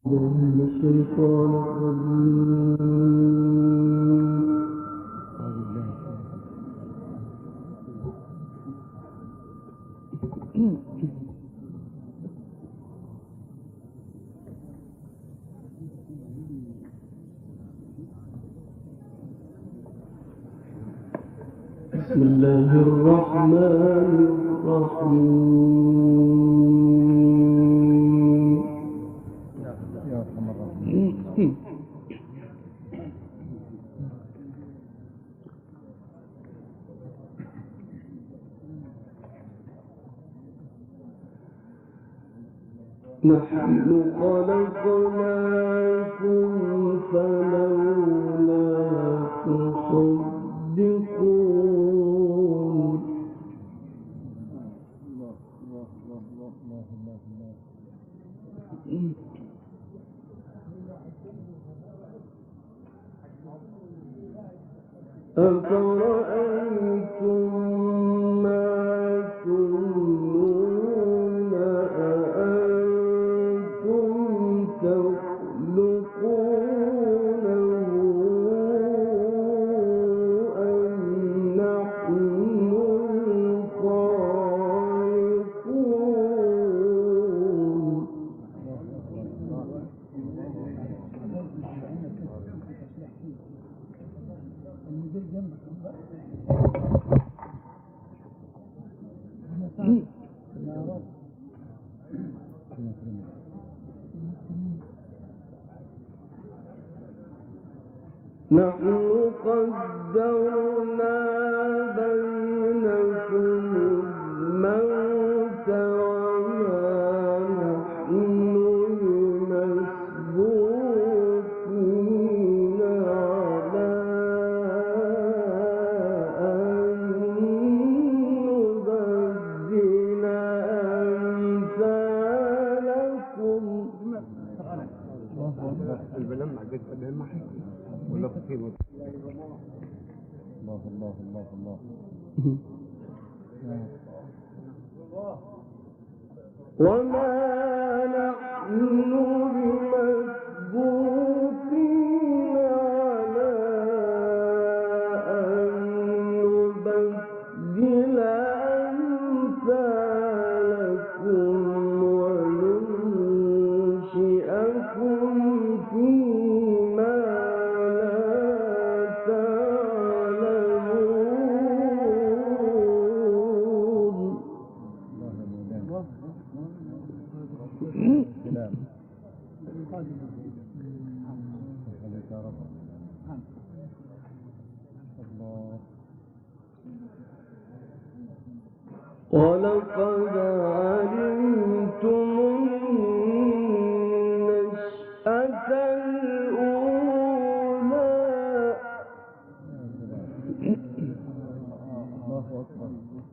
من الشيطان بسم الله الرحمن الرحيم. نحن خلقناكم فلولا تصدقون. أفرأيتم ما تمنون أأنتم تخلقونه أم نحن الخالقون. نحن قدرنا بينكم الموت وما نحن بمسبوقين على أن نبدل أمثالكم. البلمع قد بلمع ولا كثير. الله الله الله الله. وما نحن بمسبوقين على أن نبدل أمثالكم وننشئكم فيما ولقد علمتم النشأة الأولى. الله أكبر.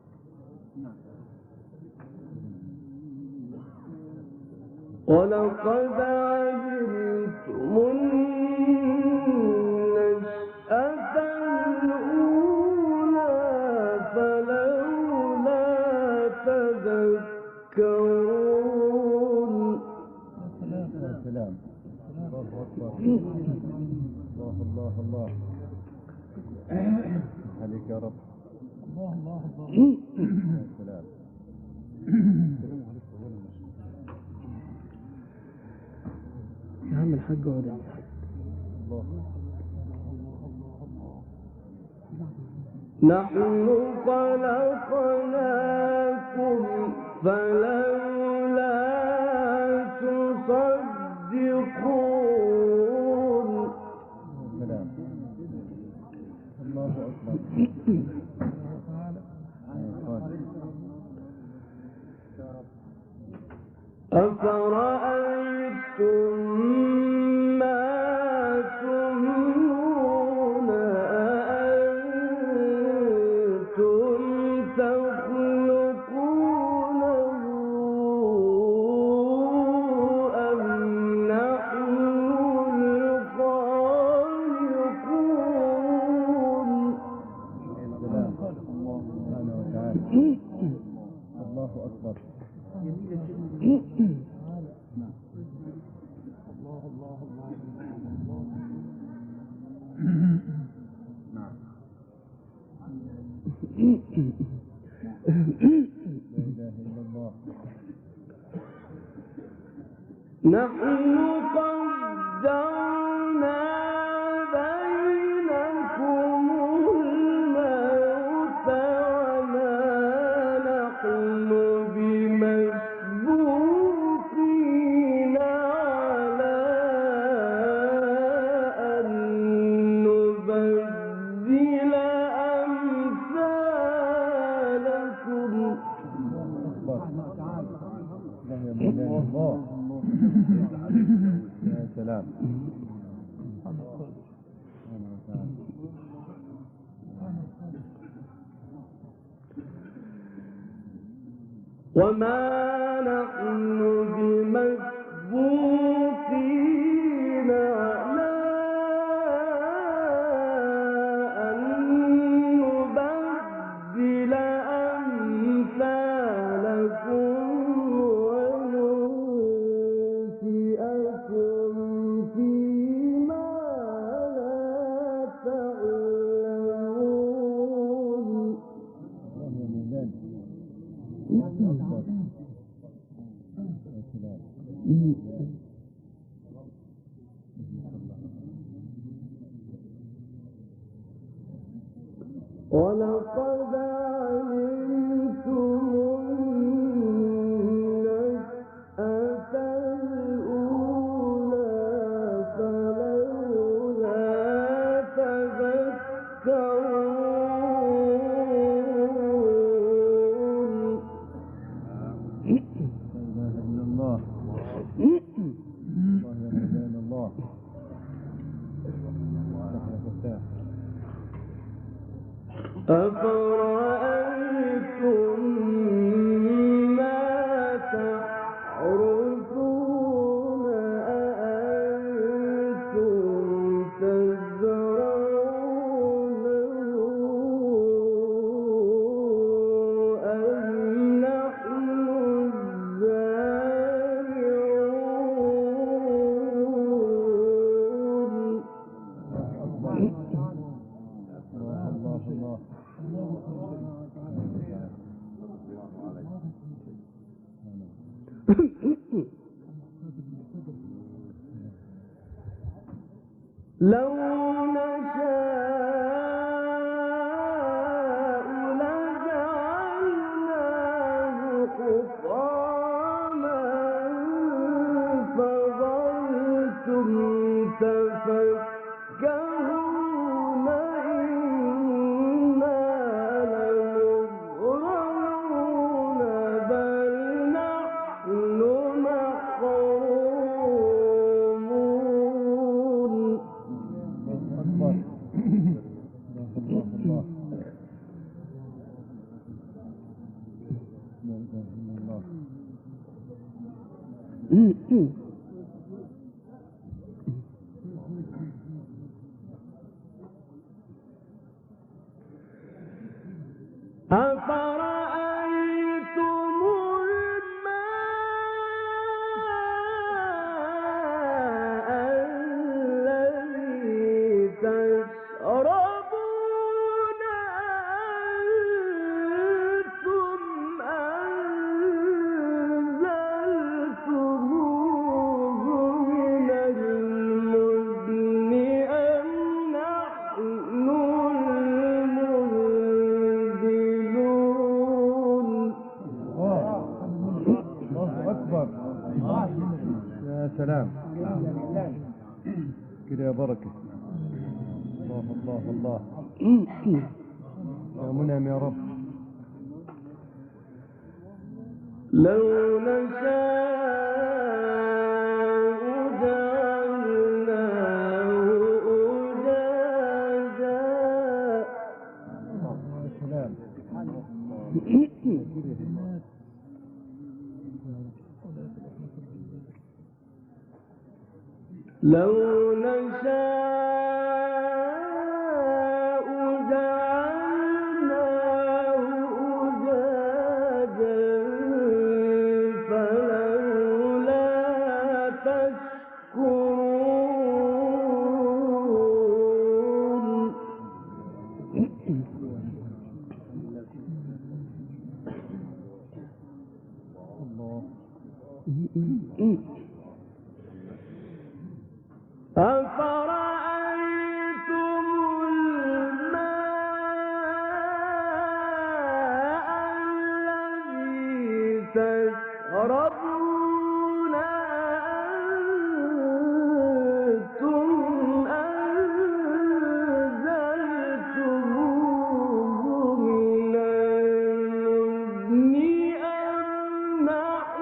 ولقد علمتم النشأة الأولى فلولا تذكرون. سلام. الله أكبر. الله الله الله. عليك يا رب. الله الله الله. سلام. يا عم الحاج اقعد. نحن خلقناكم فلولا تصدقون. سلام. الله أكبر. أفرأيتم ما تمنون أأنتم تخلقونه أم نحن الخالقون. الله أكبر. نعم. لا إله إلا الله. نحن قدرنا بينكم الموت وما نحن بمسبوقين على أن نبدل أمثالكم. لا يا مولانا الله. يا سلام. وما نحن بمسبوقين على أن نبدل أمثالكم وننشئكم فيما لا تعلمون. ولقد علمتم النشأة الأولى فلولا تذكرون. لا إله إلا الله. الله يا مولانا الله. أفرأيتم ما تحرثون أأنتم تزرعونه أم نحن الزارعون. لو نشاء لجعلناه حطاما فظلتم تفكهون إنا لمغرمون بل نحن محرومون. أكبر. الله الله. لا إله إلا الله. أفرأيتم الماء الذي تشربون أنتم أنزلتموه من المزن أم نحن المنزلون. الله أكبر. يا سلام. كده يا بركة. الله الله الله. يا منعم يا رب. لو نشاء جعلناه أجاجا. يا سلام. لو نشاء جعلناه أجاجا فلولا تشكرون. أفرأيتم الماء الذي تشربون أنتم أنزلتموه من المزن أم نحن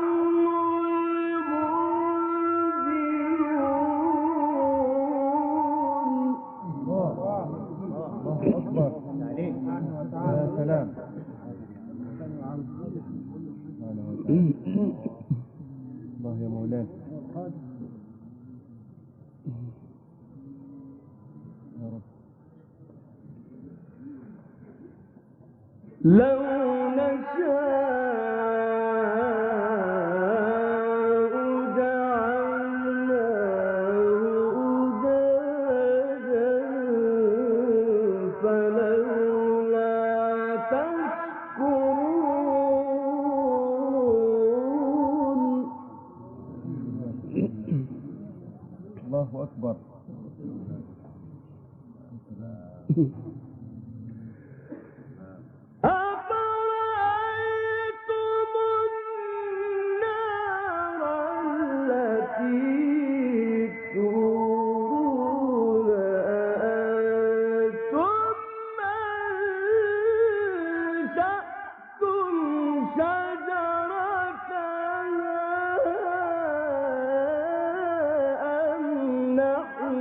الله يا مولانا يا رب. لو نشاء جعلناه أجاجا فلولا تشكرون. الله أكبر. أفرأيتم النار التي تورون أأنتم أنشأتم شجرتها أم نحن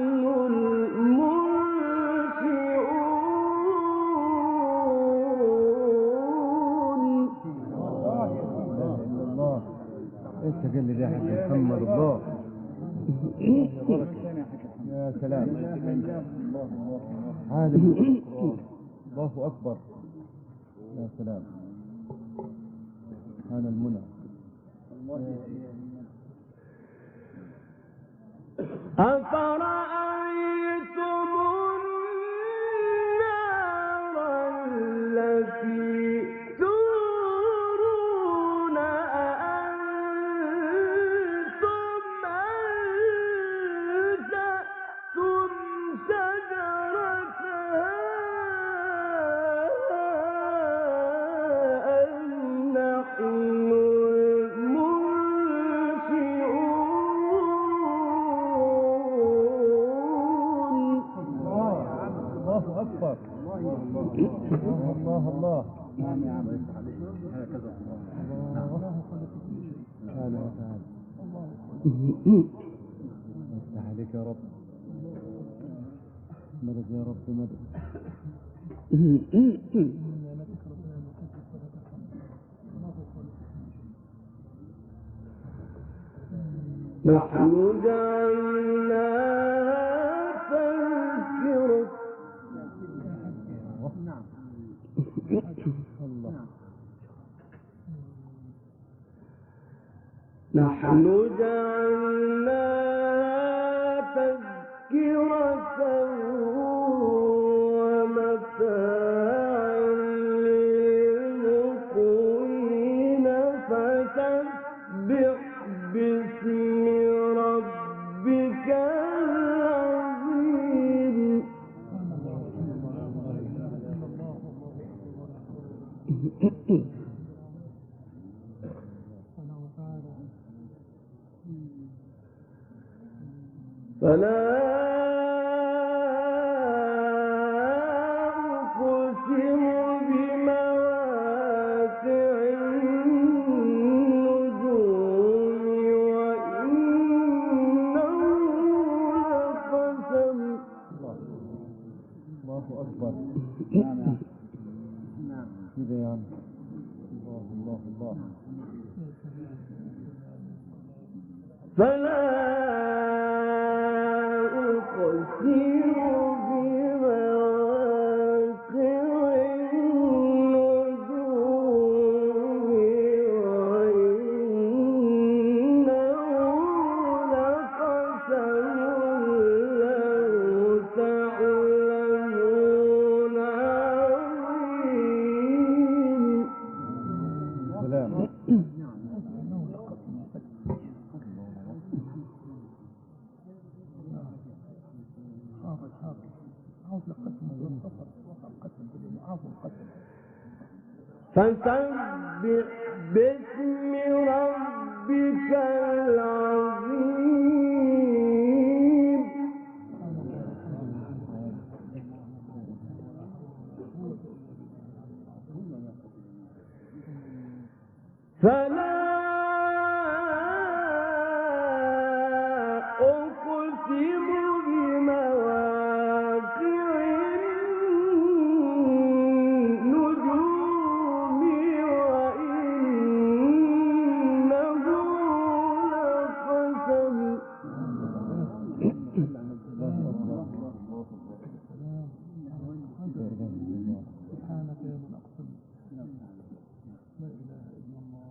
انت قال لي ده حاج محمد الله. يا سلام. عالم القرآن. الله اكبر. يا سلام. سبحان المنى. أفرأيتم النار التي تورون أأنتم أنشأتم شجرتها أم نحن الله أكبر. الله الله. نعم يا عم. هكذا الله. تعالى تعالى. افتح عليك يا رب. مدد يا رب مدد. نحن جعلناها تذكرة. نحن جعلناها تذكرة ومتاعا للمقوين فسبح باسم ربك العظيم. فلا أقسم بمواقع النجوم وإنه لقسم. الله أكبر. نعم كده يا عم. الله الله الله. فلا أقسم بمواقع النجوم وإنه لقسم لو تعلمون عظيم. سلام. فسبح باسم ربك العظيم فلا أقسم بمواقع النجوم وإنه لقسم سبحانك يا من أقسم لا إله إلا الله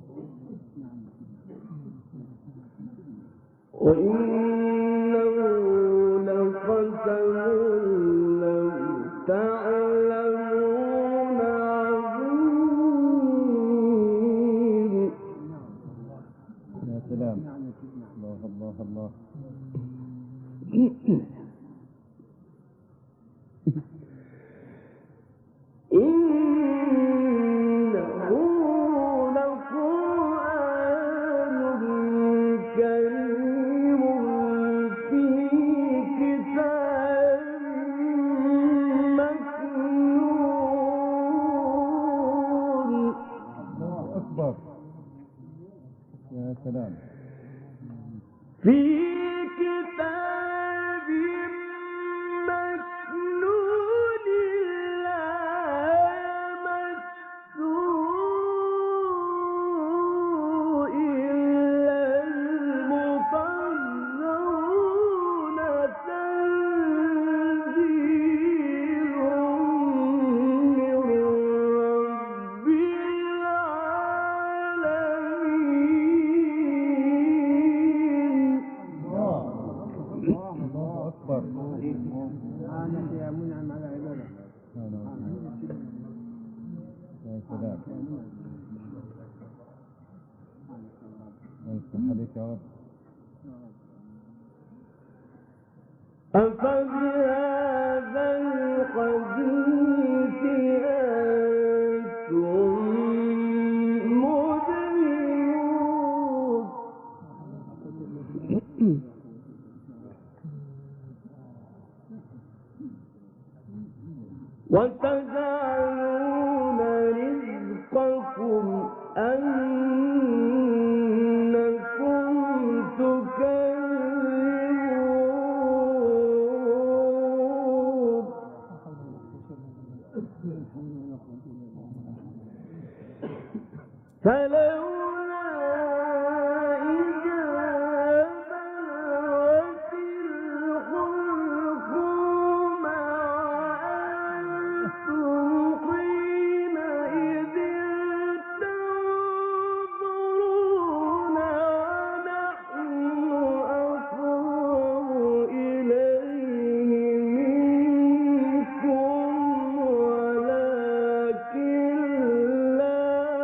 وإنه لقسم لو تعلمون عظيم يا سلام الله الله الله إنه لقرآن كريم في كتاب مكنون الله أكبر يا سلام في كتاب مكنون لا يمسه إلا المطهرون تنزيل من رب العالمين الله أكبر سبحانك يا منعم على عبادك يا سلام يفتح عليك يا رب أفبهذا الحديث أنتم مدهنون وتجعلون رزقكم أنكم تكذبون فلولا إذا بلغت الحلقوم وأنتم حينئذ تنظرون ونحن أقرب إليه منكم ولكن لا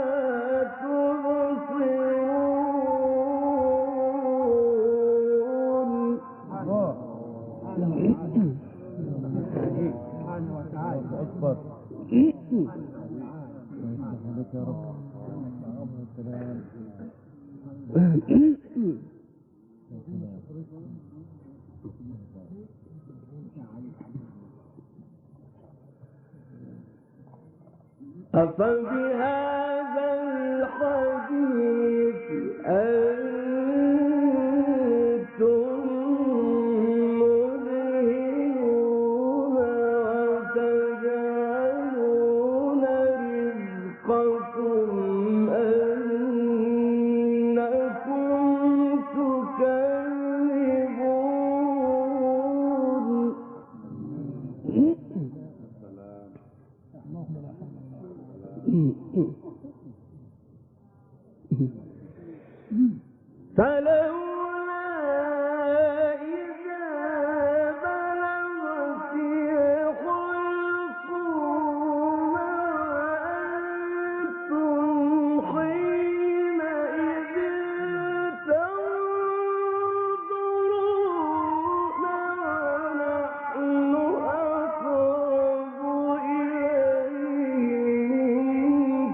تبصرون سبحانه وتعالى الله أكبر يفتح عليك يا رب يا سلام يا سلام أفبهذا الحديث أنتم مدهنون وتجعلون رزقكم أنكم تكذبون فلولا إذا بلغت الحلقوم وأنتم حينئذ تنظرون ونحن أقرب إليه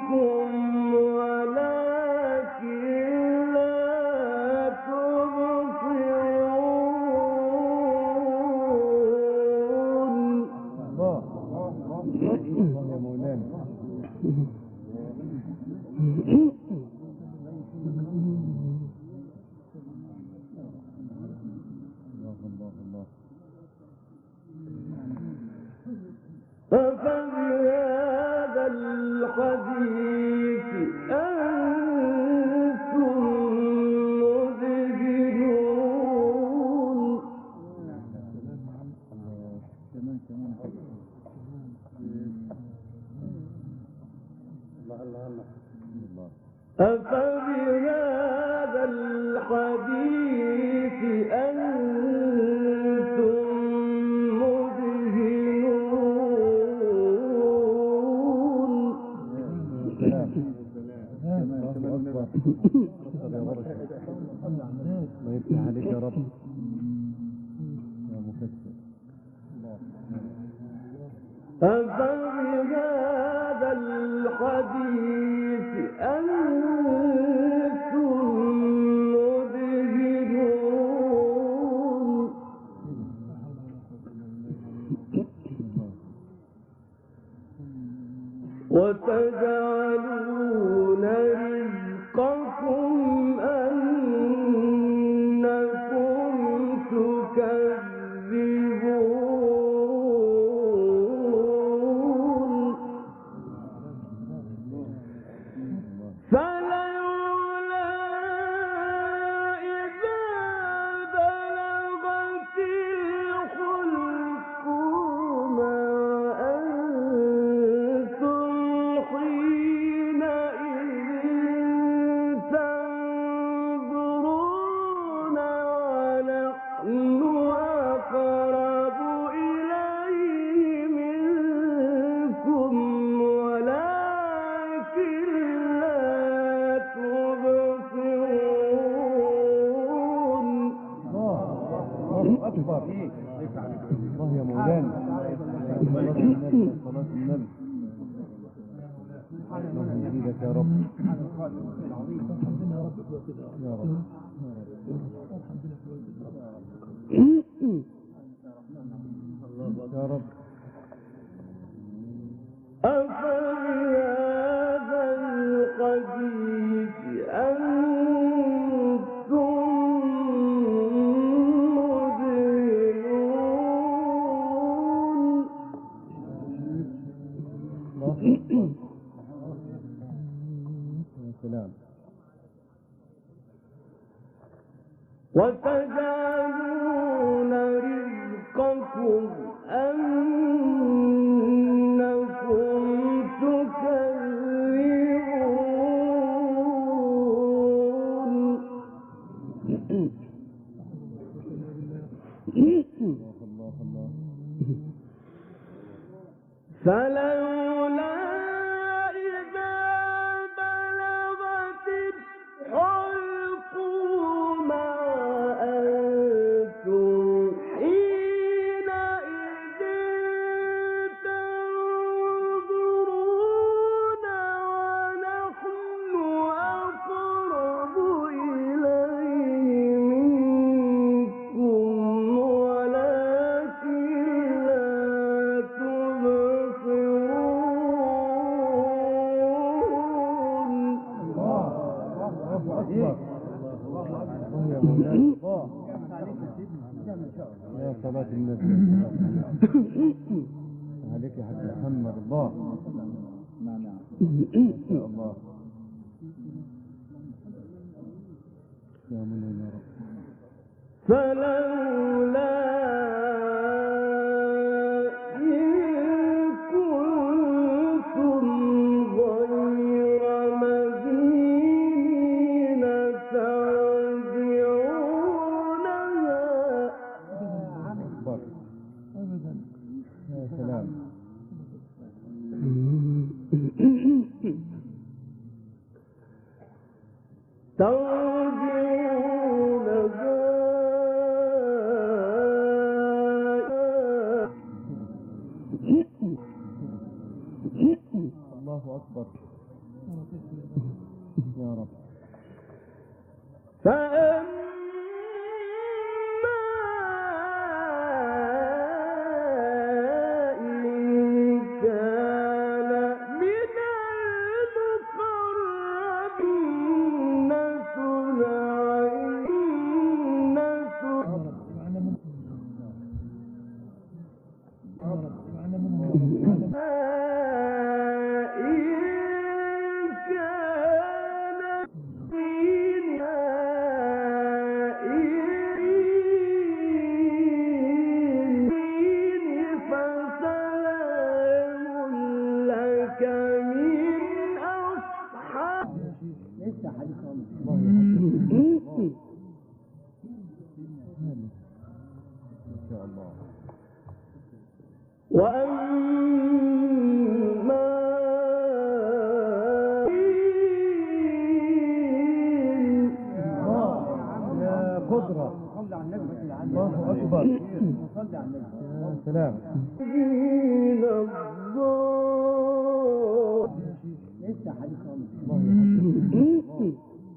أفبهذا الحديث أنتم مدهنون أفبهذا الحديث أنتم مدهنون الله يفتح عليك يا رب يا مكسر. أفبهذا الحديث أنتم مدهنون وتجعلون رزقكم أنكم تكذبون فلولا إذا بلغت الحلقوم أنتم حينئذ تنظرون ونحن أقرب إليه منكم ولكن لا تبصرون الله أكبر. الله يا مولانا. صلاة النبي صلاة النبي. الله يزيدك يا رب يا رب يا رب. أفبهذا الحديث أنتم مدهنون الله أكبر. يا سلام. وتجعلون رزقكم أنكم تكذبون الله الله. فلولا إذا بلغت الحلقوم أنتم حينئذ تنظرون ونحن أقرب إليه منكم ولكن لا تبصرون الله أكبر. الله يا مولانا. الله يا صلاة النبي. عليك يا حاج محمد. الله ما شاء الله. يا منعم يا رب. فلولا إن كنتم غير مدينين ترجعونها أكبر. يا سلام. الله أكبر. يا رب. فأما إن كان من المقربين افتح عليك الله يحفظك. إن شاء الله. وأما يا قدرة. صلي على النبي. الله أكبر. صلي على النبي. يا سلام. افتح عليك الله يحفظك.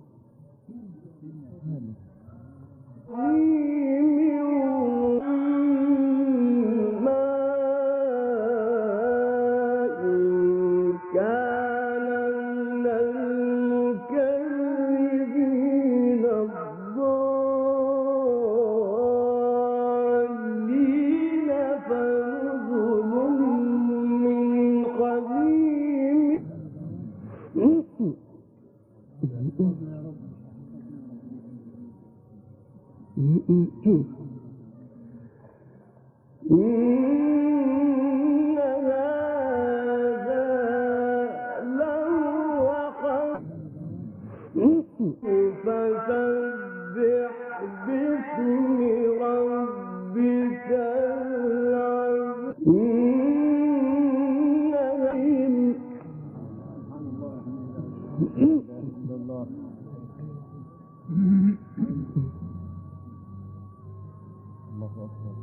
إن هذا لهو حق فسبح باسم ربك العظيم. الله. الله أكبر.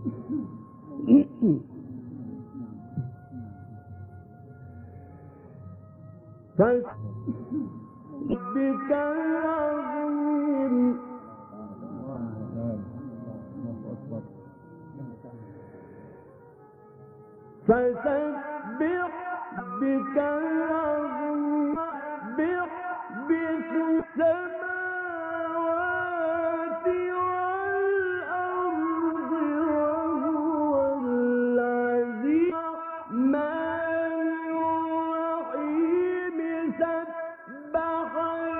ربك العظيم. الله أكبر. فسبح بك العظيم بالسماوات والأرض وهو العزيز الرحمن الرحيم. سبح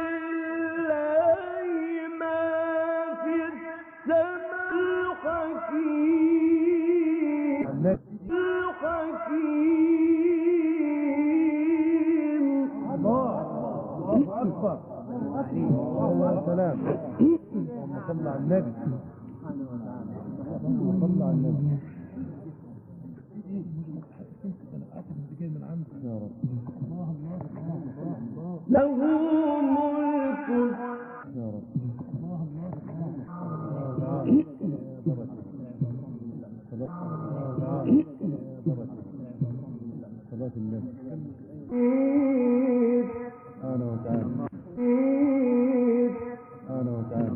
لله ما في السماء الحكيم الحكيم. الله أكبر. يا سلام. اللهم صل على النبي. اللهم صل على النبي. يا رب. له ملك يا رب. صلاة النبي. أنا وتعالى. أنا وتعالى.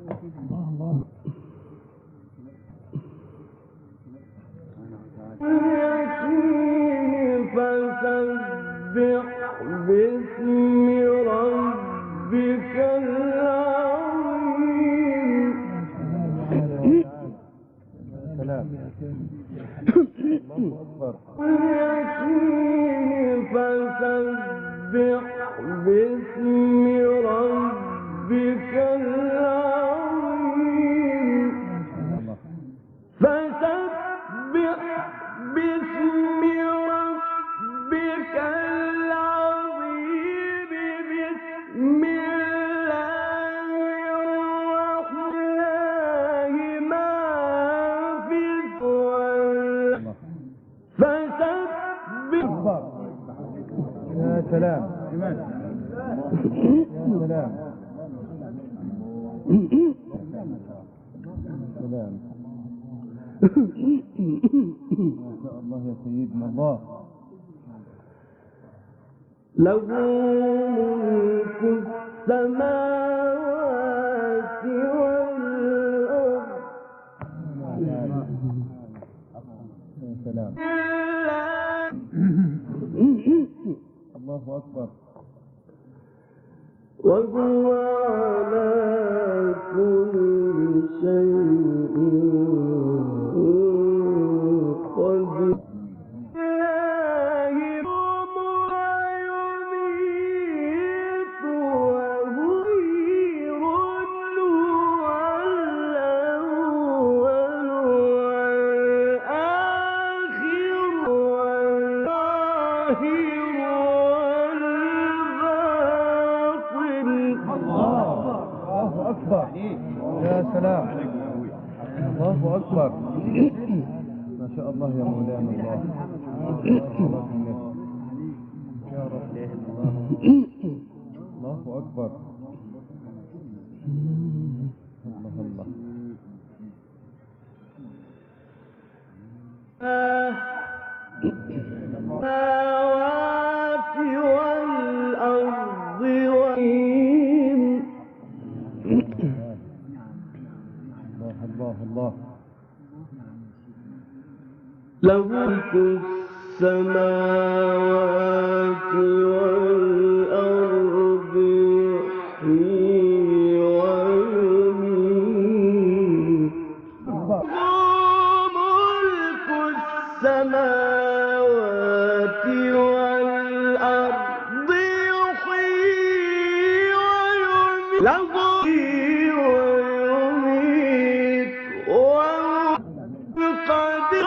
اليقين فسبح باسم ربك العظيم. سلام. الله أكبر. اليقين فسبح باسم ربك العظيم. فسبح باسم ربك العظيم. بسم الله الرحمن ما في الصلاة. فسبح. يا سلام. يا سلام. سلام. ما شاء الله يا سيدنا الله. له ملك السماوات والأرض. يا سلام. الله أكبر. وهو على كل شيء قدير. أكبر. يا سلام، الله أكبر. ما شاء الله يا مولانا الله. يا رب الله أكبر. الله الله. السماوات والأرض وإن الله الله الله. له ملك السماوات والأرض يحيي ويميت ملك السماوات والأرض يحيي ويميت له ويميت وقد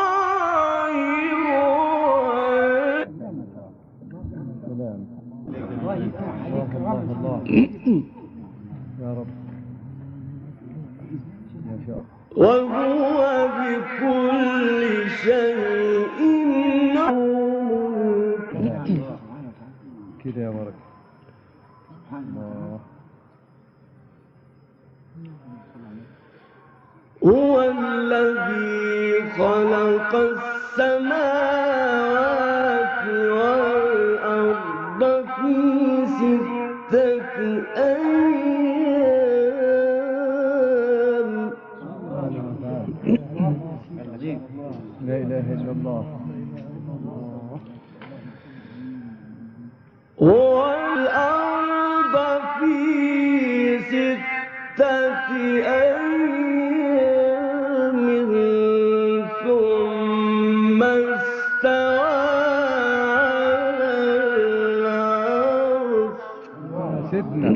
الله يا رب. ما شاء الله. وهو بكل شيء عليم. كده يا بركة. الله. هو الذي خلق السماوات والأرض في 6 أيام. لا إله إلا الله. والأرض في 6 أيام ثم استوى على العرش. سيدنا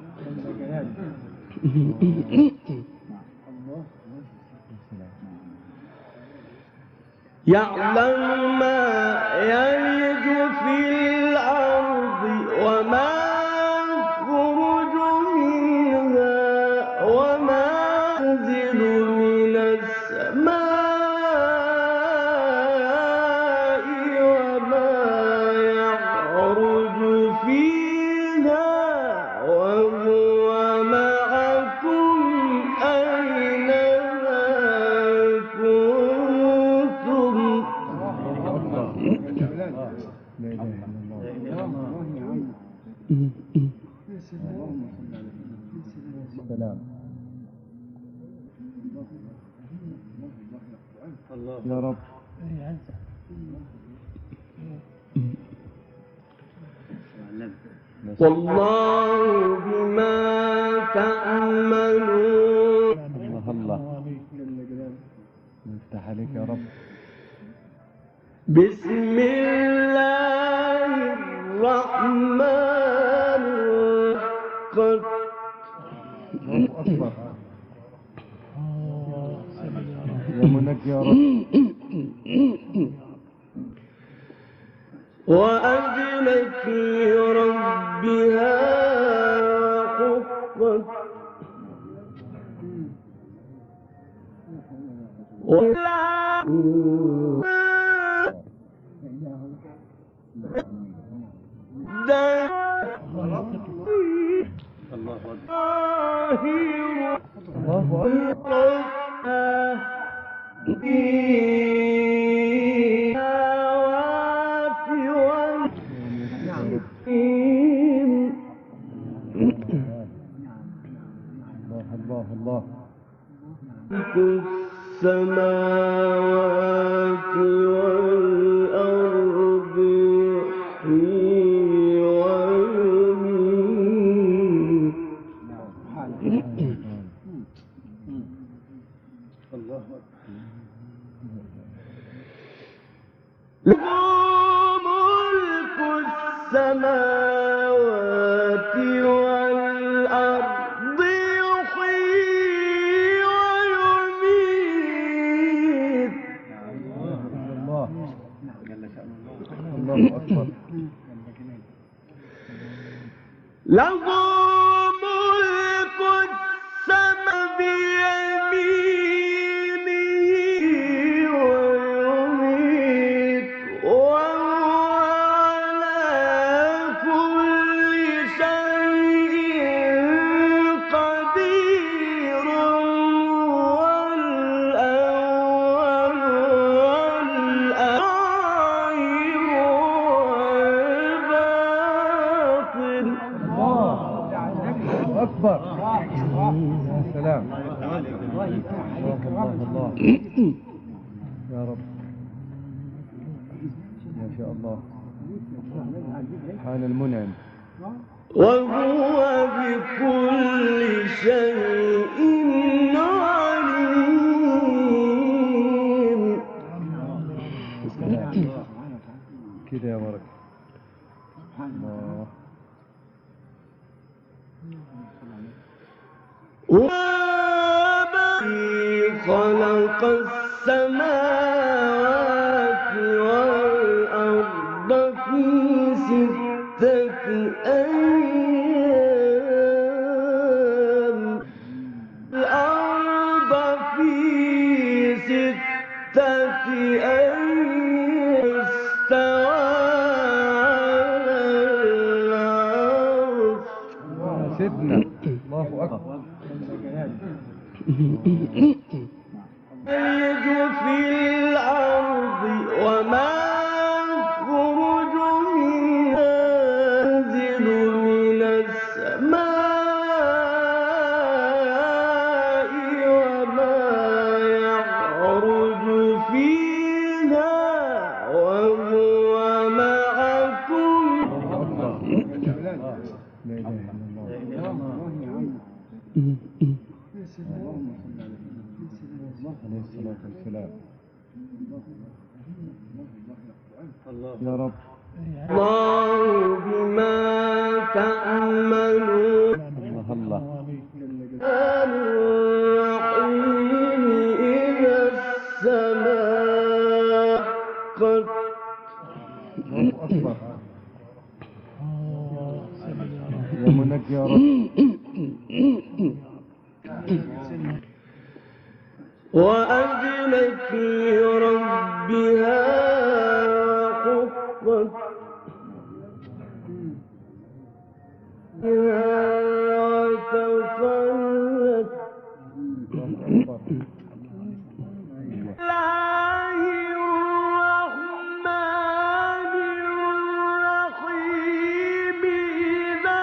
يعلم ما يلج في الأرض وما يخرج منها وما ينزل من السماء وما يعرج فيها وهو معكم أينما كنتم. لا إله إلا الله. سلام يا رب. والله بما تعملون. الله الله. نفتح عليك يا رب. بسم الله الرحمن الرحيم. الله أكبر. يا منك يا رب. وأذنت لربها وحقت الله الله. السماوات والأرض يحيي ويميت. له ملك السماوات والأرض يحيي ويميت. الله الله أكبر. له ملك السماوات أكبر. يا سلام. الله الله يا رب. ما شاء الله. سبحان المنعم. وهو بكل شيء عليم. كده يا بركة. الله. خلق السماوات والأرض في 6 أيام. الأرض في 6 أيام استوى على العرش. سيدنا الله أكبر. يلج في الأرض وما يخرج منها ينزل من السماء وما يعرج فيها وهو معكم. لا إله إلا الله. عليه الصلاة والسلام. يا رب. الله بما تعملون. الله الله. الرحيم إذا السماء قد الله أكبر. يا منجي يا رب. وأذنت لربها وحقت وتخلت. الله الرحمن الرحيم إذا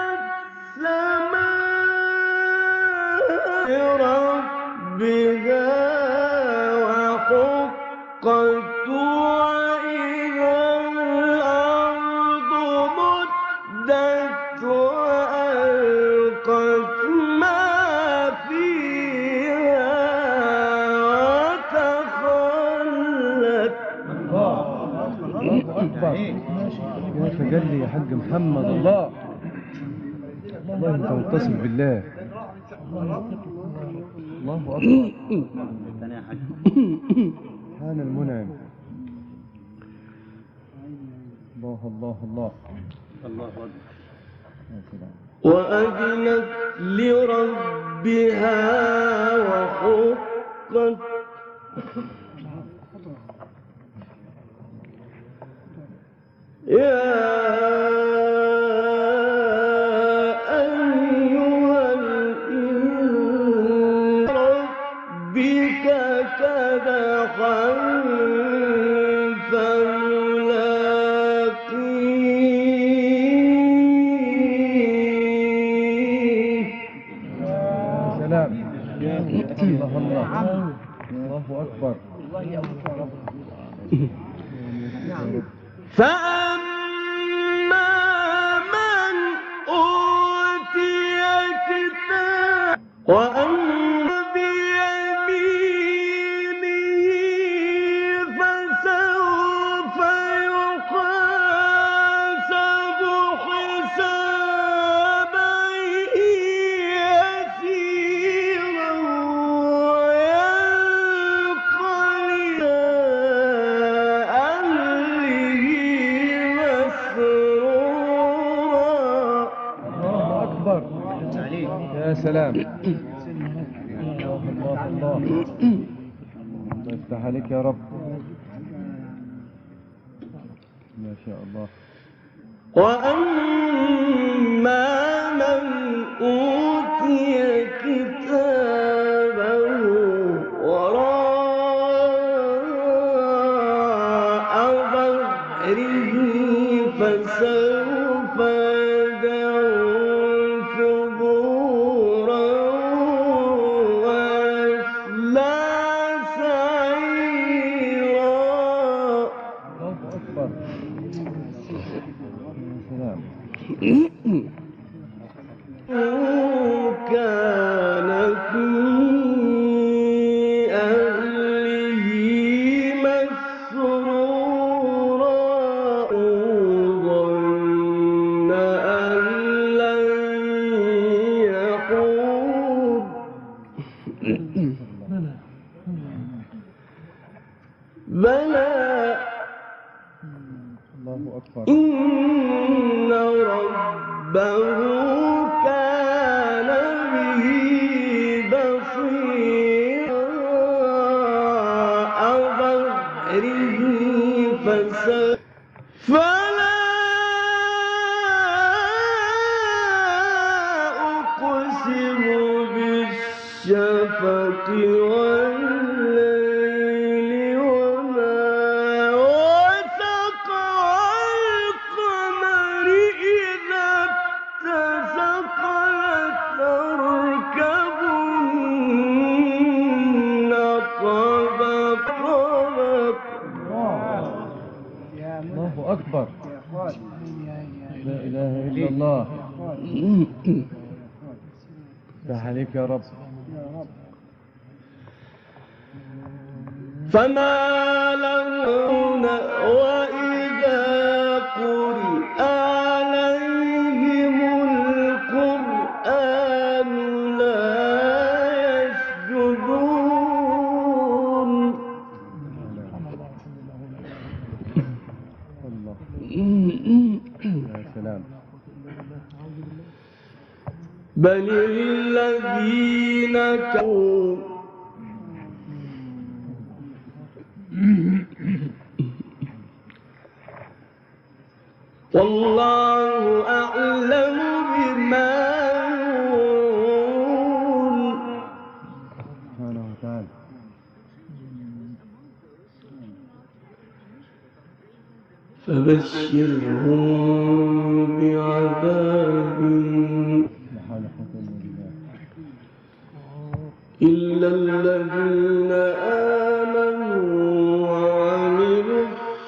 السماء ربها وحقت وإذا الأرض مدت وألقت ما فيها وتخلت. الله أكبر. يا تجلي يا حاج محمد. الله والله أنت متصل بالله. الله أكبر. سبحان المنعم. الله الله الله. يا سلام. وأذنت لربها وحقت يا أيها الإنسان ربك كدحا فملاقيه. سلام. الله الله. الله أكبر. فأما من أوتي كتابه وأما بيمينه فسوف يحاسب حسابا يسيرا وينقلب الله أكبر. يا سلام. الله الله الله يفتح عليك يا رب. ما شاء الله. وأما من أوتي كتابه وراء ظهره فسوف يدعو ثبورا ويصلى سعيرا. الله أكبر. سلام. كان في أهله مسرورا ظن أن لن يحور بلى الله أكبر. إن ربه كان به بصيرا ظهره فلا أقسم بالشفق والليل وما وسق والقمر إذا اتسق لتركبن طبقا. الله أكبر. لا إله إلا الله. افتح عليك يا رب. فما لهن وإذا قرئ عليهم القرآن لا يسجدون. الله. يا سلام. بل الذين كفروا والله أعلم بما يوعون. سبحانه وتعالى. فبشرهم بعذاب لا حول ولا قوة إلا بالله. إلا الذين آمنوا وعملوا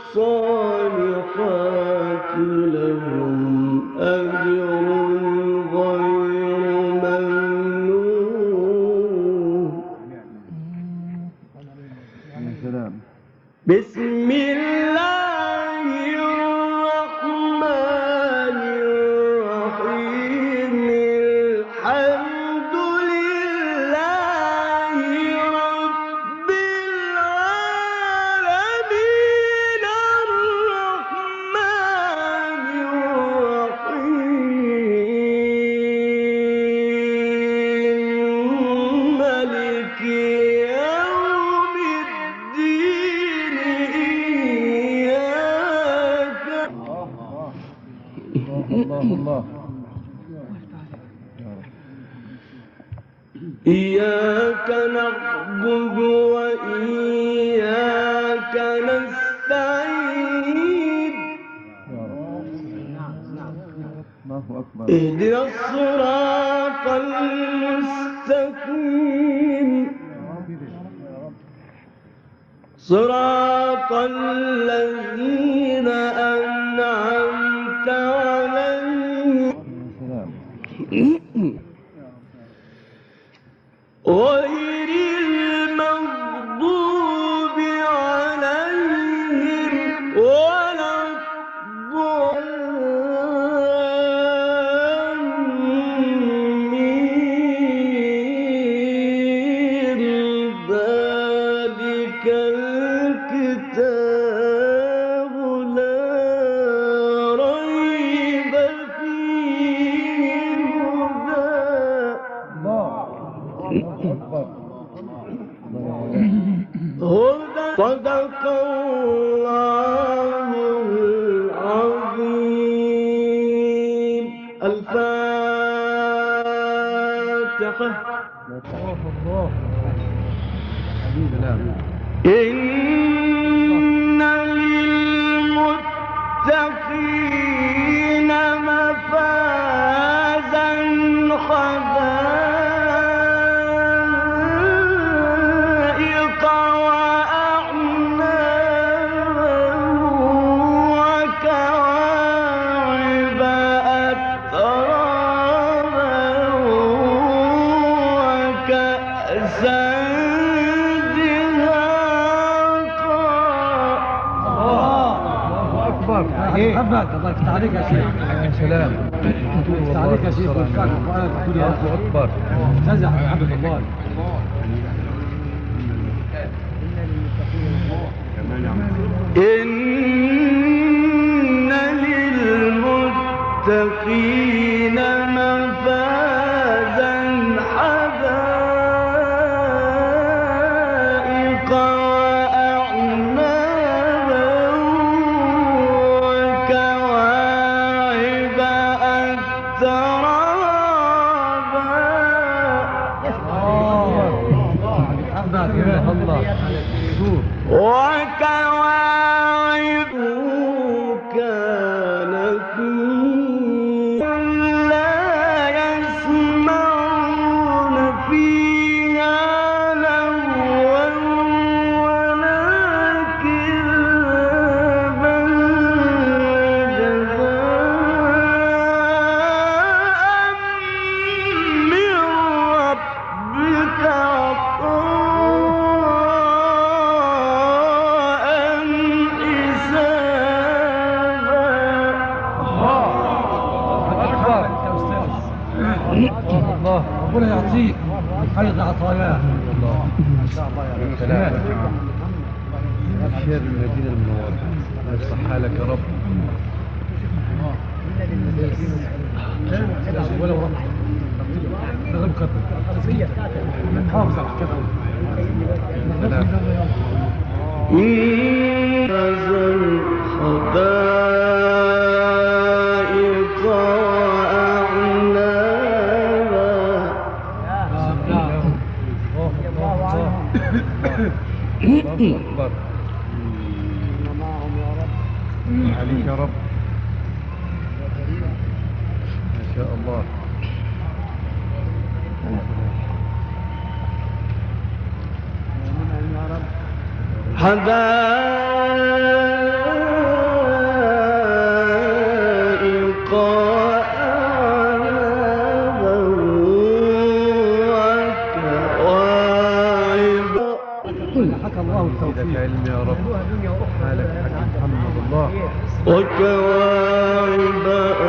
الصالحات لهم أجر غير ممنون. يا سلام. بسم الله الرحمن الرحيم. الحمد لله رب العالمين الرحمن الرحيم مالك يوم الدين. إياك الله الله. يا رب. إياك نعبد وإياك نستعين. يا رب. الله أكبر. اهدنا الصراط المستقيم صراط الذين أنعمت عليهم يا سلام. غير المغضوب عليهم ولا الضالين. ذلك الكتاب لا ريب فيه هدى. الله. الله أكبر. فاتحة. الله حبيبي نعم. إن للمتقين مفازا حدائق وأعنابا وكواعب أترابا وكأسا محمد الله يفتح عليك يا شيخ. يا سلام. يفتح عليك يا شيخ ويفتح القرآن وتقول يا الله أكبر. تزع محمد الله. إن للمتقين مفازا حدائق وأعنابا وكواعب أترابا. محمد الله شوف وكواعب كانت لا يسمعون فيها لغوا ولا كذابا جزاء من ربك الله ربنا يعطيك خير عطاياه. الله ما شاء الله يا سلام. الشير المدينة المنورة يصلح حالك يا رب. ولو رغم كتب حافظ على الكتب. سلام. إن الحدائق وأعنابا. الله أكبر. عليك يا رب. ما شاء الله. حدائق وأعنابا وكواعب. حكى الله لك التوفيق. علم يا رب. حالك حق محمد الله. وكواعب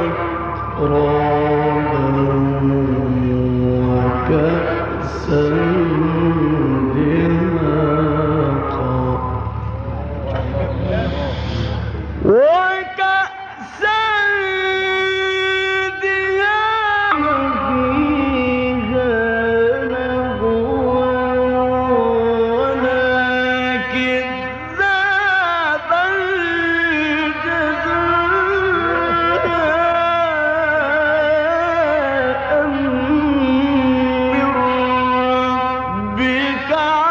أترابا وكأسا دهاقا وكأسا دهاقا فيها لغوا ولا كذابا جزاء من ربك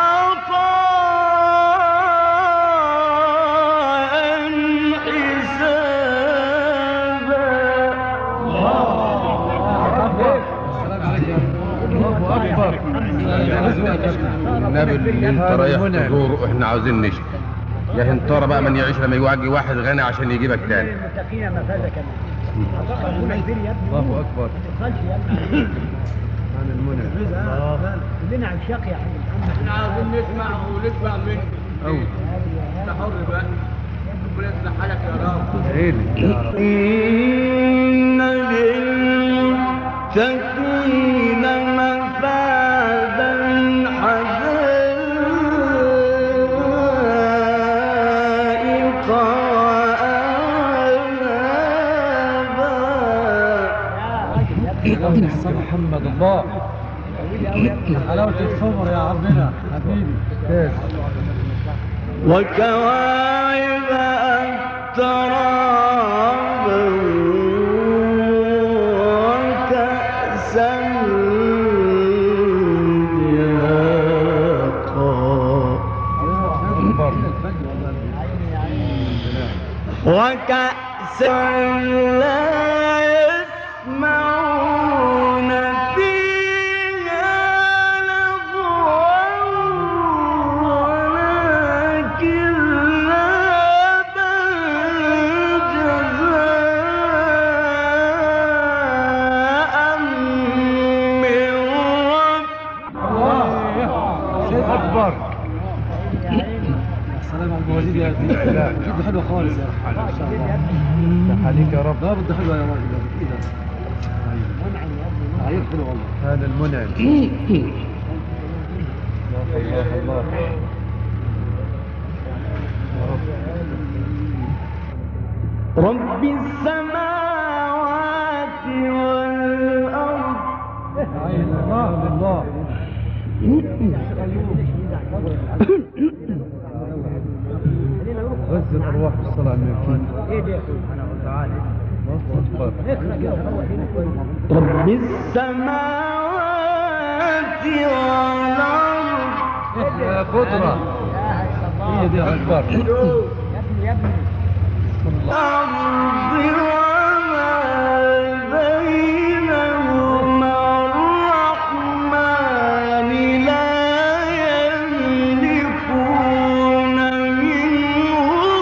عطاء حسابا. الله أكبر. النبي اللي انت رايح تزوره احنا عاوزين نشكي يا هنطره بقى من يعيش لما يواجه واحد غني عشان يجيبك تاني. المتقين مفازة كمان. ربنا كبير يا ابني. الله أكبر. ما تبخلش يا ابني. عن المنى. كلنا عشاق يا حبيبي. احنا عاوزين نسمع ونسمع منك. أو انت حر بقى. ربنا يصلح حالك يا رب. عيني يا رب. إن للمتقين مفازا حدائق وأعنابا. محمد الله. حلاوة الصبر يا عمنا حبيبي. أستاذ. وكواعب أترابا وكأسا لا يسمعون فيها لغوا ولا كذابا جزاء من شيء أكبر. السلام على المواليد يا أخي. لا جد حلوة خالص يا رب إن شاء الله. عليك يا رب. لا بده حلوة يا راجل كده. عيب حلو والله. هذا المنعم. الله الله الله. رب السماوات والأرض الله الله. غز الأرواح بالصلاة على النبي. الله أكبر. رب السماوات والأرض يا قدرة. هي دي أكبر. الأرض وما بينهما الرحمن لا يملكون منه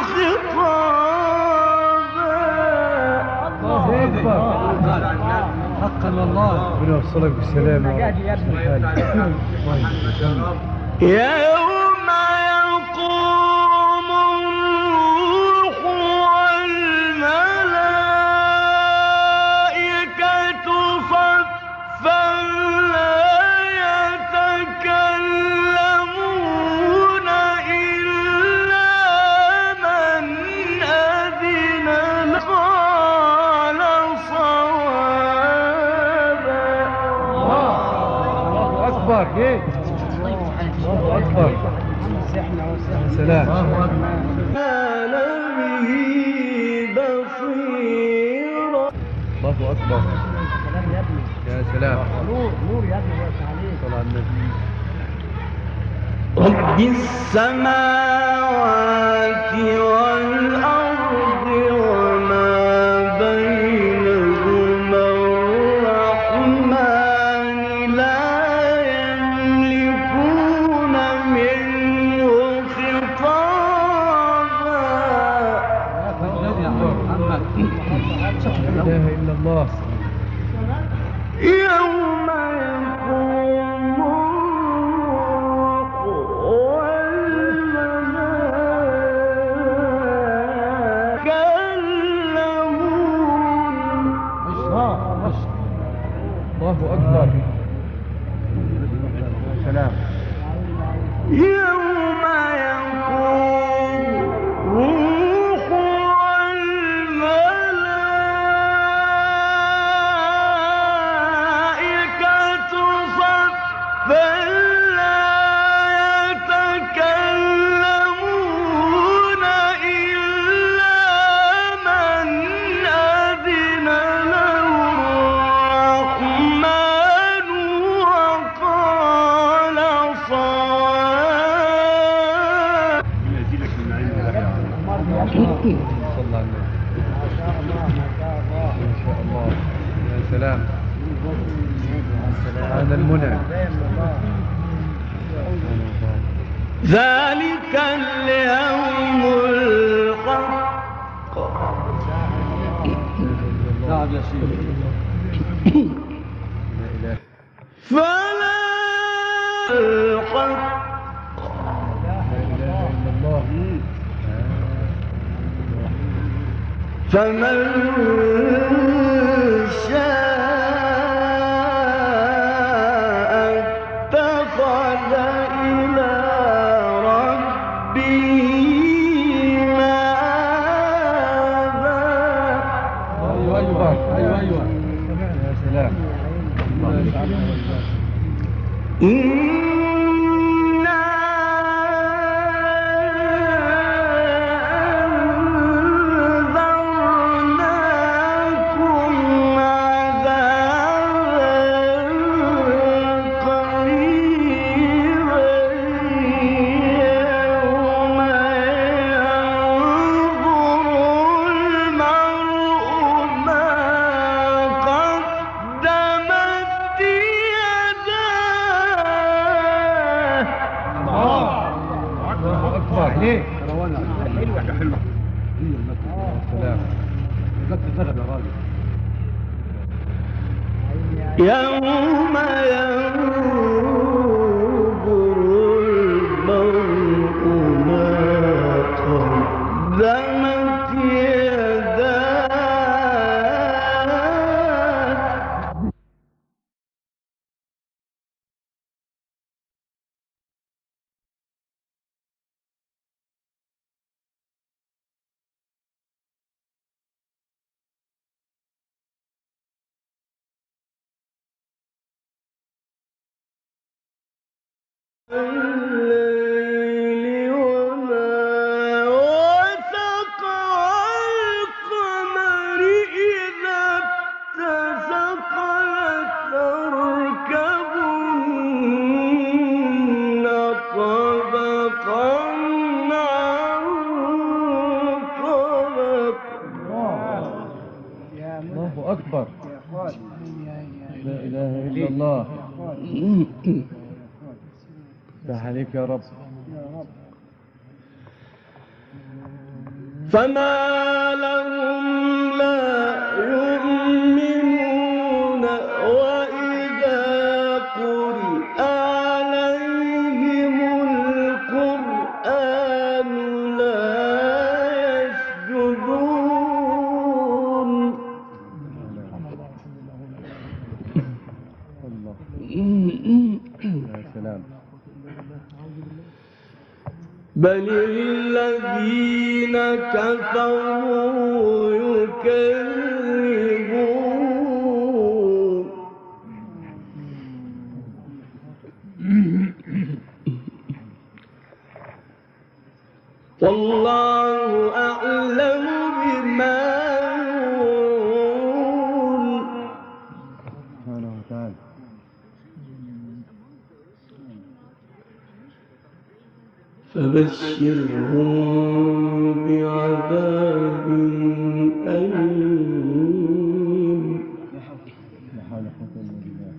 خطابا. الله أكبر. حقا الله. ربنا يوصلك بالسلامة. يوم يقوم الروح والملائكة صفا لا يتكلمون إلا من أذن له قال صوابا. الله أكبر. الله أكبر. سلام. كان به بصيرا. الله أكبر. يا سلام. نور يا ابني واسع عليك. صلى على النبي. رب السماوات والأرض وما بينهما الرحمن لا يملكون منه خطابا. لا إله إلا الله. يوم يقوم الروح والملائكة يتكلمون. الله أكبر. سلام. يوم يقوم الروح والملائكة صفا لا يتكلمون إلا من أذن له الرحمن وقال صوابا. صلى على النبي. إن شاء الله. يا سلام. هذا المنعم. ذلك اليوم الحق نعم يا شيخ. فلا الحق لا إله إلا الله. فمن شاء اتخذ إلى ربه مآبا. الله أكبر. ايوه ايوه. يا سلام. إنا أنذرناكم عذابا قريبا يوم ينظر المرء يوم ينظر المرء ما قدمت يداه الليل وما وسق والقمر إذا اتسق لتركبن طبقا عن طبق. الله أكبر. لا إله إلا الله. افتح عليك يا رب. فما لهم لا يؤمنون وإذا قرئ عليهم القرآن لا يسجدون. الله. يا سلام. بل الذين كفروا يكذبون. والله أعلم بما يوعون. سبحانه وتعالى. فبشرهم بعذاب أليم لا حول ولا قوة إلا بالله.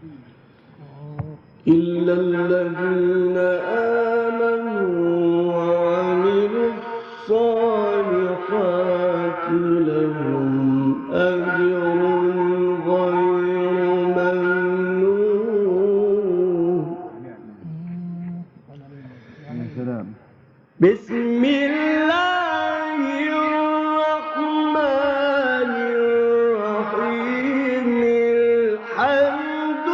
إلا الذين آمنوا وعملوا الصالحات لهم أجر غير ممنون. يا سلام. بسم الله الرحمن الرحيم. الحمد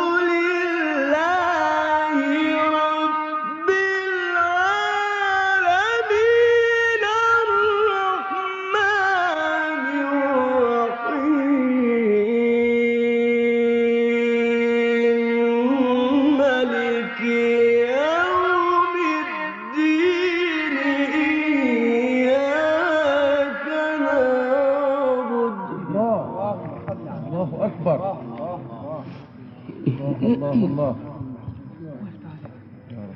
لله رب العالمين الرحمن الرحيم مالك يوم الدين. إياك نعبد. الله أكبر. الله الله. يا رب.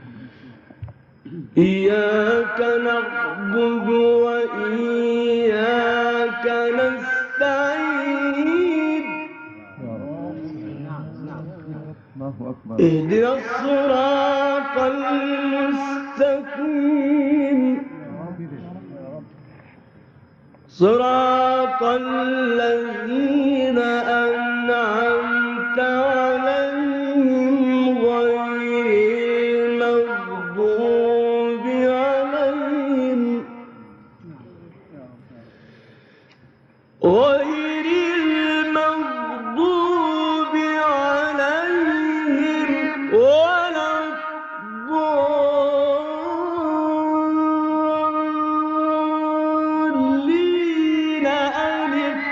إياك نعبد وإياك نستعين. يا رب. الله أكبر. اهدنا الصراط المستقيم. صراط الذين أنعمت عليهم غير المغضوب عليهم ولا الضالين. ألف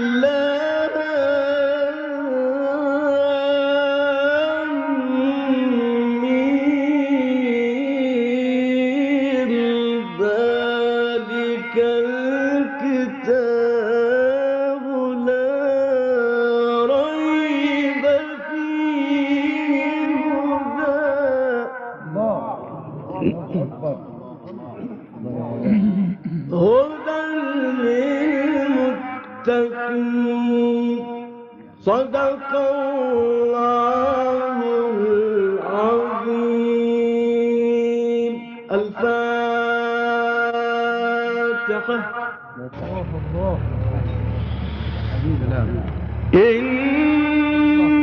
لام ميم. ذلك الكتاب لا ريب فيه هدى. الله أكبر. هدى للمتقين. صدق الله العظيم. الفاتحة. الله. حبيبي. إن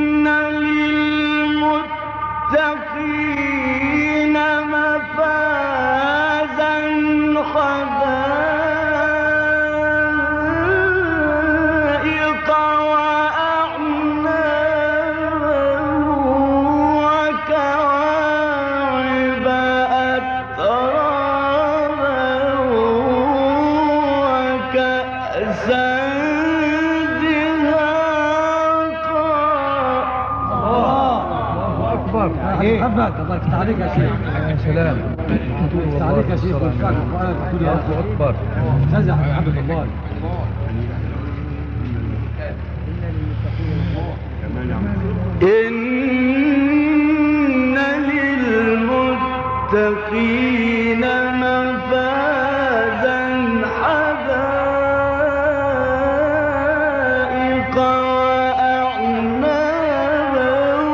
أكبر. محمد الله يفتح عليك يا شيخ. يا سلام. يفتح عليك يا شيخ ويرفعك القرآن تقول يا الله أكبر. استاذ عبد الله. إن للمتقين مفازا حدائق وأعنابا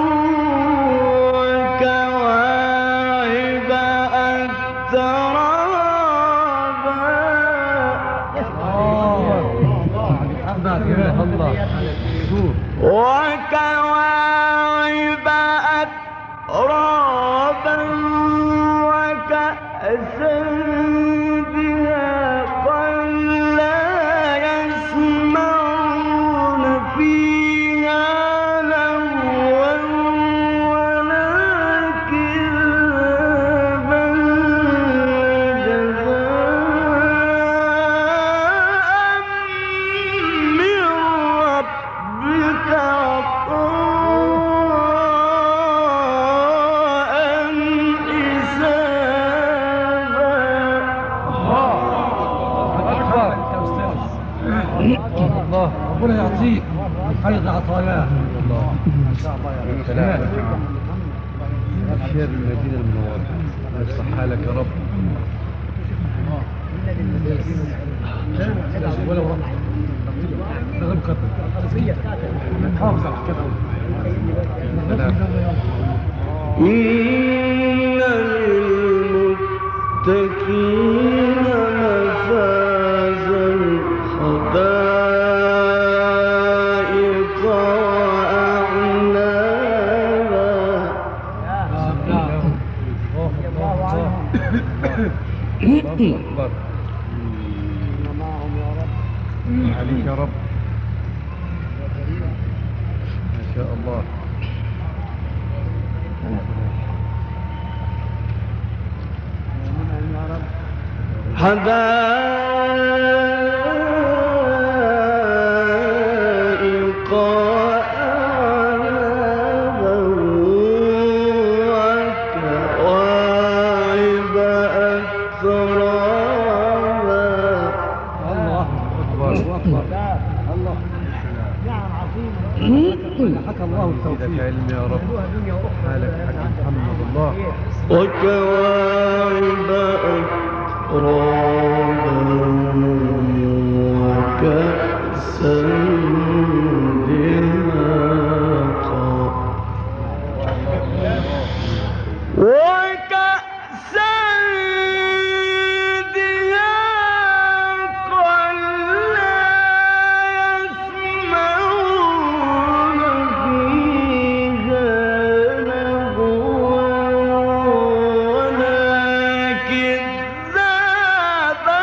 وكواعب أترابا. محمد يا الله. وكواعب أترابا وكأسا دهاقا لا يسمعون فيها لغوا ولا كذابا جزاء من ربك عطاء حسابا. الله ربنا يعطيك خير عطاياه. الله. سلام. أبشر المدينة المنورة. يصلح حالك يا رب. إن للمتقين مفازا حدائق وأعنابا. الله أكبر. عليك يا رب. ما شاء الله. حدائق وأعنابا وكواعب أترابا. الله أكبر. الله. نعم عظيمة. حكى الله لك التوفيق. علم يا رب. حالك حق محمد الله. وكواعب أترابا وكأسا دهاقا وكأسا دهاقا لا يسمعون فيها لغوا ولا كذابا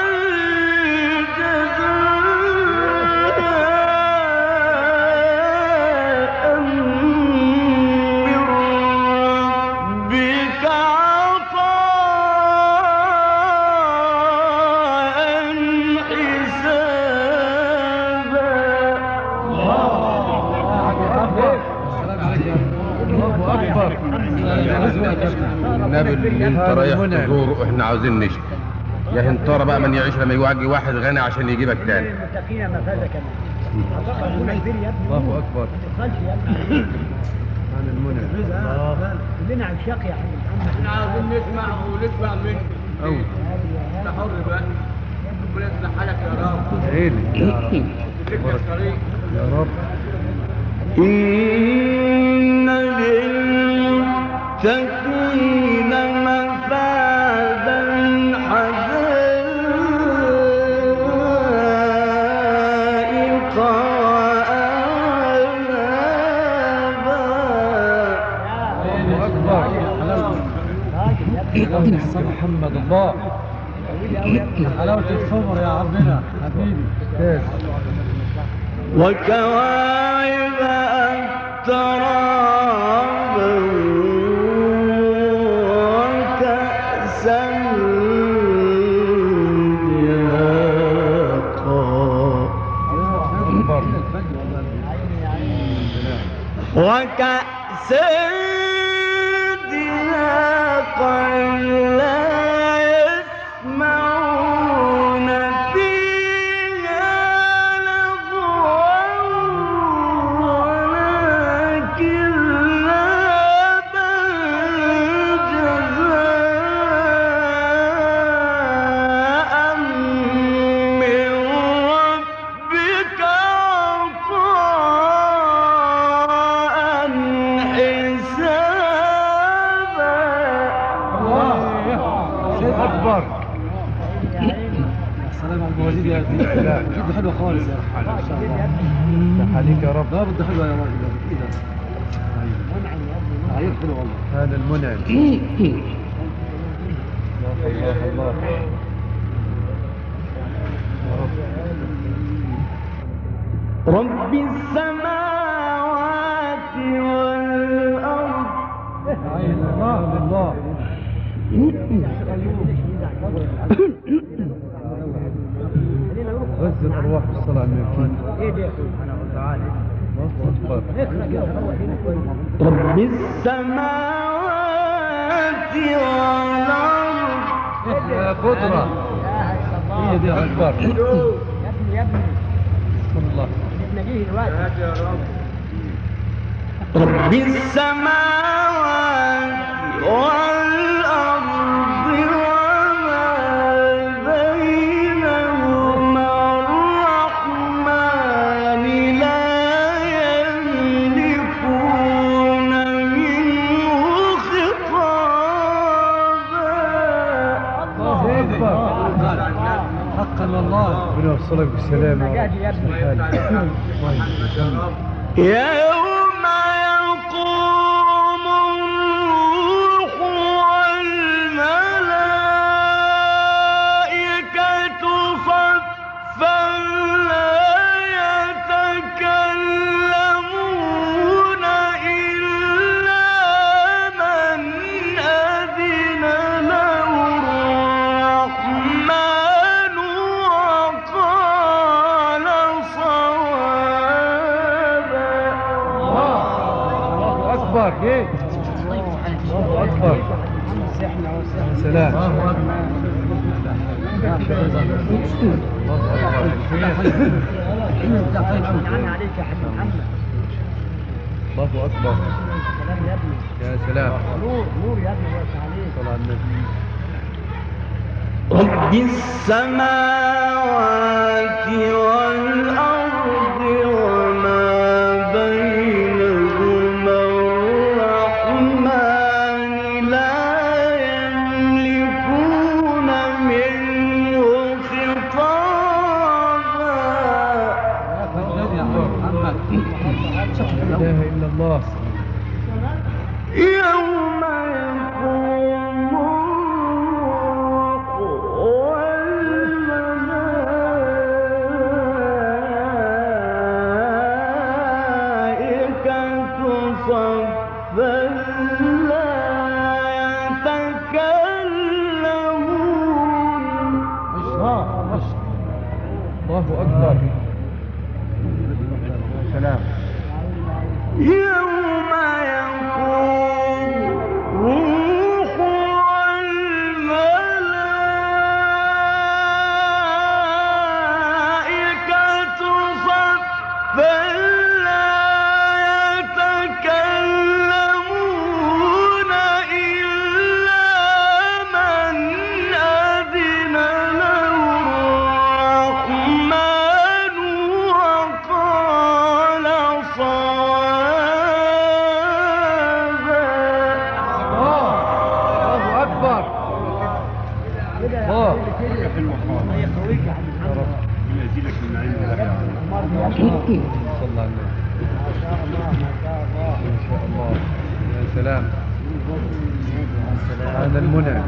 جزاء من ربك عطاء حسابا. الله أكبر. النبي اللي انت رايح تزوره احنا عاوزين نشتي. يا هنطاره بقى من يعيش لما يواجه واحد غني عشان يجيبك تاني. المتقين مفازا كمان. ربنا كبير يا ابني. الله أكبر. ما تبخلش يا ابني. عن المنى. كلنا عشاق يا حبيبي محمد. احنا عاوزين نسمع ونسمع منك. أوي. انت حر بقى. ربنا يصلح حالك يا رب. عيني يا رب. يديك الطريق. يا رب. إن للمتقين مفازا حدائق وأعنابا. الله أكبر. حلاوة حسن محمد الله. حلاوة الصبر يا عمنا حبيبي. وكواعب أترابا وكأسا دهاقا أكبر. وكأسا السلام عليكم وزيد يا ابني. جد حلوه خالص يا رب. ما شاء الله. عليك يا رب. لا بده حلوه يا راجل. كده. عيب حلو والله. هذا المنعم. الله الله رب السماوات والأرض الله الله. غز الأرواح بالصلاة على النبي. الله أكبر. رب السماوات والأرض يا قدرة. هي دي أكبر. يا ابني الله. نجيه دلوقتي. رب السماوات والأرض وما بينهما الرحمن لا يملكون منه خطابا. الله أكبر. حقا والله. ربنا يوصلك بالسلامة. نجاجي يا ابني. يوم يقوم الروح والملائكة صفا لا يتكلمون إلا من أذن له الرحمن وقال صوابا. الله أكبر. إيه؟ الله أكبر. سلام. الله عليك يا حبيب محمد. أكبر. سلام يا ابني. يا سلام. نور نور يا ابني واسع عليك. صلى على النبي. رب السماوات والأرض وما بينهما الرحمن لا يملكون منه خطابا. لا إله إلا الله. يوم يقوم الروح والملائكة صفا لا يتكلمون. الله أكبر. سلام. يوم يقوم الروح والملائكة صفا لا يتكلمون إلا من أذن له الرحمن وقال صوابا. الله أكبر. الله. هي قويك يا حبيب محمد. صلى الله عليه وسلم. ما شاء الله ما شاء الله. إن شاء الله. يا سلام. هذا المنعم.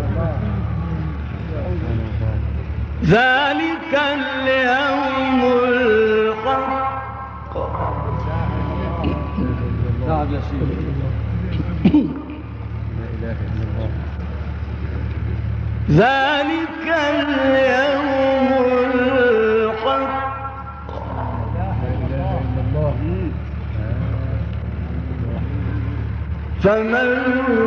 ذلك اليوم الحق. نعم يا شيخ. لا إله إلا الله. ذلك اليوم الحق. لا إله إلا الله. فمن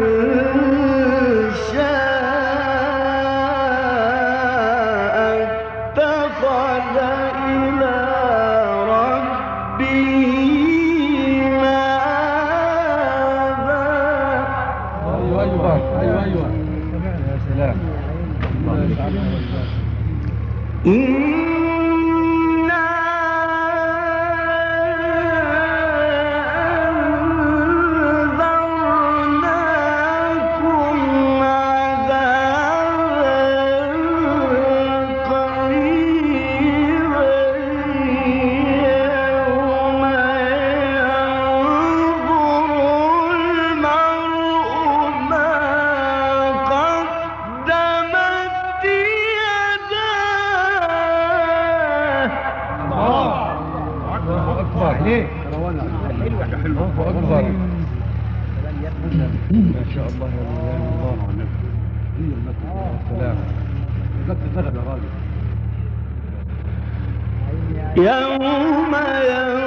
شاء اتخذ إلى ربه مآبا. الله أكبر. ايوه ايوه. يا سلام. إنا أنذرناكم عذابا ما شاء الله يا مولانا الله. سلام. بس تغب يا راجل. يوم